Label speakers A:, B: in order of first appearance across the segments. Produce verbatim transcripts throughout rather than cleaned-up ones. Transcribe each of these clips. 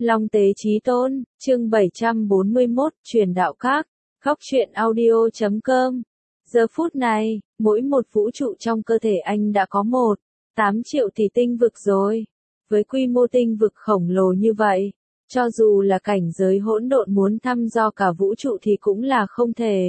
A: Long Tế Chí Tôn, chương bảy trăm bốn mươi mốt, truyền đạo các, góc truyện audio chấm com. Giờ phút này, mỗi một vũ trụ trong cơ thể anh đã có một, tám triệu tỷ tinh vực rồi. Với quy mô tinh vực khổng lồ như vậy, cho dù là cảnh giới hỗn độn muốn thăm dò cả vũ trụ thì cũng là không thể.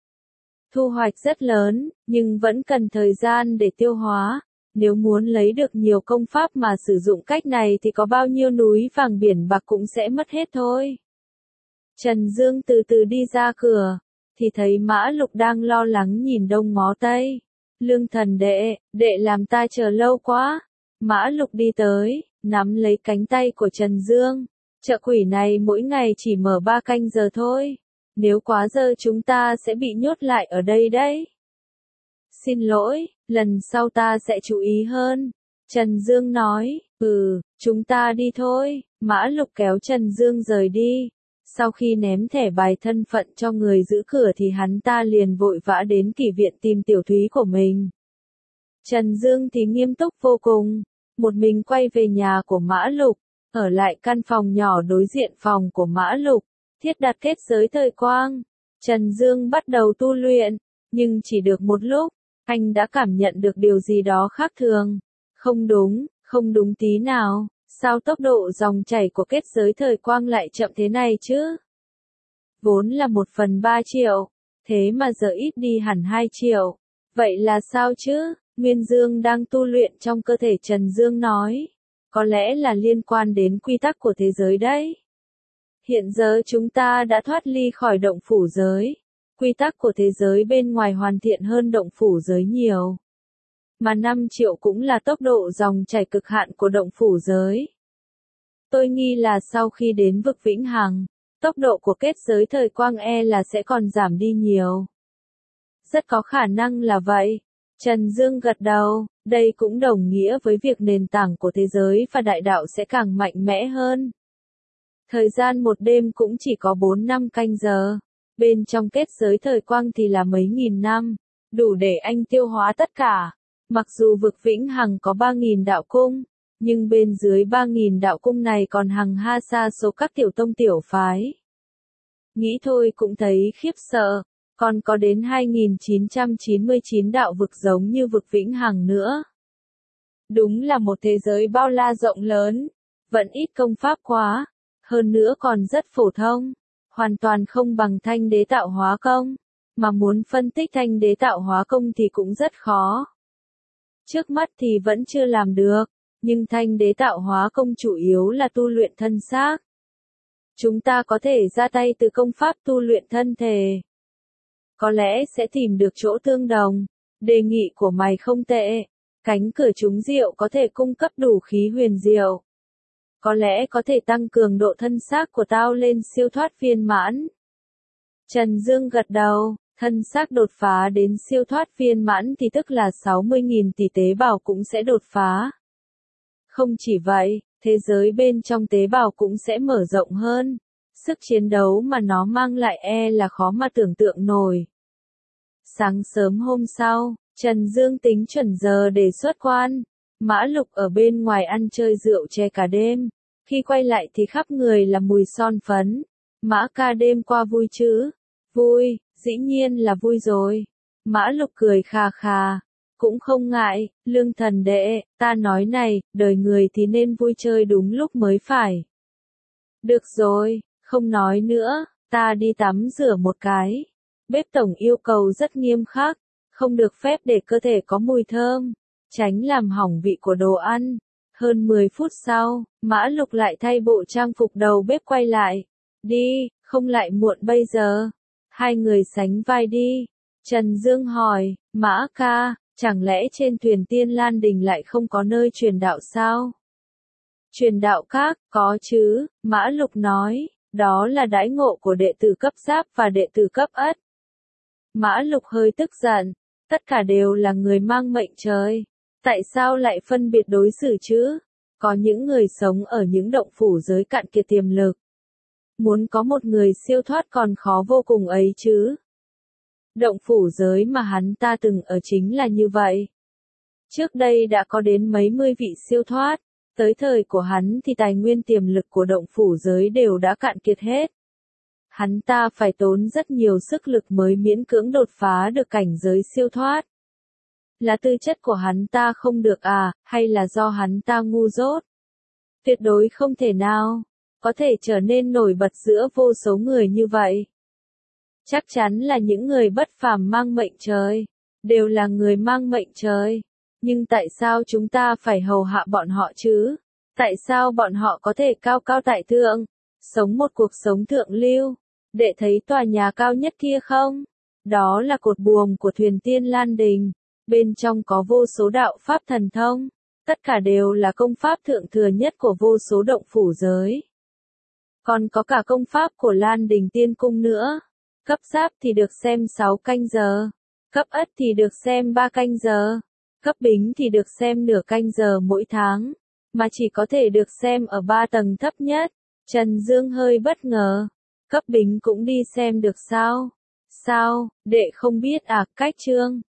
A: Thu hoạch rất lớn, nhưng vẫn cần thời gian để tiêu hóa. Nếu muốn lấy được nhiều công pháp mà sử dụng cách này thì có bao nhiêu núi vàng biển bạc cũng sẽ mất hết thôi. Trần Dương từ từ đi ra cửa, thì thấy Mã Lục đang lo lắng nhìn đông ngó tây. Lương Thần đệ, đệ làm ta chờ lâu quá. Mã Lục đi tới, nắm lấy cánh tay của Trần Dương. Chợ quỷ này mỗi ngày chỉ mở ba canh giờ thôi. Nếu quá giờ chúng ta sẽ bị nhốt lại ở đây đấy. Xin lỗi, lần sau ta sẽ chú ý hơn. Trần Dương nói, ừ, chúng ta đi thôi. Mã Lục kéo Trần Dương rời đi. Sau khi ném thẻ bài thân phận cho người giữ cửa thì hắn ta liền vội vã đến kỷ viện tìm tiểu thúy của mình. Trần Dương thì nghiêm túc vô cùng. Một mình quay về nhà của Mã Lục, ở lại căn phòng nhỏ đối diện phòng của Mã Lục, thiết đặt kết giới thời quang. Trần Dương bắt đầu tu luyện, nhưng chỉ được một lúc, anh đã cảm nhận được điều gì đó khác thường. Không đúng, không đúng tí nào, sao tốc độ dòng chảy của kết giới thời quang lại chậm thế này chứ? Vốn là một phần ba triệu, thế mà giờ ít đi hẳn hai triệu. Vậy là sao chứ? Nguyên Dương đang tu luyện trong cơ thể Trần Dương nói. Có lẽ là liên quan đến quy tắc của thế giới đấy. Hiện giờ chúng ta đã thoát ly khỏi động phủ giới. Quy tắc của thế giới bên ngoài hoàn thiện hơn động phủ giới nhiều. Mà năm triệu cũng là tốc độ dòng chảy cực hạn của động phủ giới. Tôi nghi là sau khi đến vực vĩnh hằng, tốc độ của kết giới thời quang e là sẽ còn giảm đi nhiều. Rất có khả năng là vậy. Trần Dương gật đầu, đây cũng đồng nghĩa với việc nền tảng của thế giới và đại đạo sẽ càng mạnh mẽ hơn. Thời gian một đêm cũng chỉ có bốn năm canh giờ. Bên trong kết giới thời quang thì là mấy nghìn năm, đủ để anh tiêu hóa tất cả. Mặc dù vực vĩnh hằng có ba nghìn đạo cung, nhưng bên dưới ba nghìn đạo cung này còn hằng ha sa số các tiểu tông tiểu phái. Nghĩ thôi cũng thấy khiếp sợ, còn có đến hai nghìn chín trăm chín mươi chín đạo vực giống như vực vĩnh hằng nữa. Đúng là một thế giới bao la rộng lớn, vẫn ít công pháp quá, hơn nữa còn rất phổ thông. Hoàn toàn không bằng thanh đế tạo hóa công, mà muốn phân tích thanh đế tạo hóa công thì cũng rất khó. Trước mắt thì vẫn chưa làm được, nhưng thanh đế tạo hóa công chủ yếu là tu luyện thân xác. Chúng ta có thể ra tay từ công pháp tu luyện thân thể. Có lẽ sẽ tìm được chỗ tương đồng. Đề nghị của mày không tệ. Cánh cửa trúng diệu có thể cung cấp đủ khí huyền diệu. Có lẽ có thể tăng cường độ thân xác của tao lên siêu thoát viên mãn. Trần Dương gật đầu, thân xác đột phá đến siêu thoát viên mãn thì tức là sáu mươi nghìn tỷ tế bào cũng sẽ đột phá. Không chỉ vậy, thế giới bên trong tế bào cũng sẽ mở rộng hơn. Sức chiến đấu mà nó mang lại e là khó mà tưởng tượng nổi. Sáng sớm hôm sau, Trần Dương tính chuẩn giờ để xuất quan. Mã Lục ở bên ngoài ăn chơi rượu chè cả đêm. Khi quay lại thì khắp người là mùi son phấn. Mã ca đêm qua vui chứ? Vui, dĩ nhiên là vui rồi. Mã Lục cười khà khà. Cũng không ngại, Lương Thần đệ, ta nói này, đời người thì nên vui chơi đúng lúc mới phải. Được rồi, không nói nữa, ta đi tắm rửa một cái. Bếp tổng yêu cầu rất nghiêm khắc, không được phép để cơ thể có mùi thơm, tránh làm hỏng vị của đồ ăn. Hơn mười phút sau, Mã Lục lại thay bộ trang phục đầu bếp quay lại. Đi, không lại muộn bây giờ. Hai người sánh vai đi. Trần Dương hỏi, Mã ca, chẳng lẽ trên thuyền Tiên Lan Đình lại không có nơi truyền đạo sao? Truyền đạo các, có chứ, Mã Lục nói, đó là đãi ngộ của đệ tử cấp Giáp và đệ tử cấp Ất. Mã Lục hơi tức giận, tất cả đều là người mang mệnh trời. Tại sao lại phân biệt đối xử chứ? Có những người sống ở những động phủ giới cạn kiệt tiềm lực. Muốn có một người siêu thoát còn khó vô cùng ấy chứ. Động phủ giới mà hắn ta từng ở chính là như vậy. Trước đây đã có đến mấy mươi vị siêu thoát. Tới thời của hắn thì tài nguyên tiềm lực của động phủ giới đều đã cạn kiệt hết. Hắn ta phải tốn rất nhiều sức lực mới miễn cưỡng đột phá được cảnh giới siêu thoát. Là tư chất của hắn ta không được à, hay là do hắn ta ngu dốt? Tuyệt đối không thể nào, có thể trở nên nổi bật giữa vô số người như vậy. Chắc chắn là những người bất phàm mang mệnh trời, đều là người mang mệnh trời. Nhưng tại sao chúng ta phải hầu hạ bọn họ chứ? Tại sao bọn họ có thể cao cao tại thượng, sống một cuộc sống thượng lưu? Đệ thấy tòa nhà cao nhất kia không? Đó là cột buồm của thuyền Tiên Lan Đình. Bên trong có vô số đạo pháp thần thông. Tất cả đều là công pháp thượng thừa nhất của vô số động phủ giới. Còn có cả công pháp của Lan Đình Tiên Cung nữa. Cấp giáp thì được xem sáu canh giờ. Cấp ất thì được xem ba canh giờ. Cấp bính thì được xem nửa canh giờ mỗi tháng. Mà chỉ có thể được xem ở ba tầng thấp nhất. Trần Dương hơi bất ngờ. Cấp bính cũng đi xem được sao? Sao, đệ không biết à, cách chương.